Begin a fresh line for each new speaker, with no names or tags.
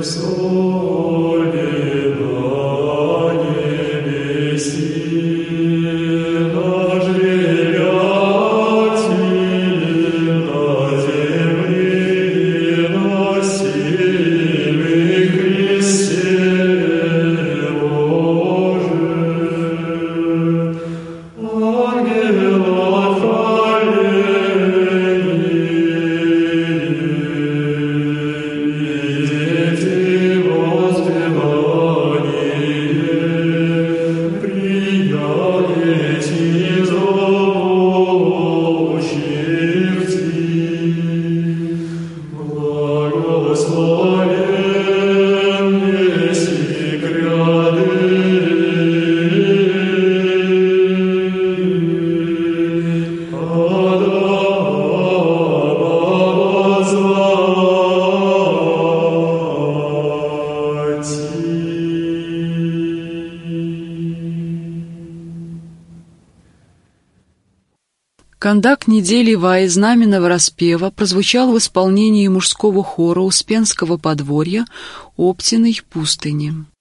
Кондак недели «Ваи знаменного распева» прозвучал в исполнении мужского хора Успенского подворья Оптиной пустыни.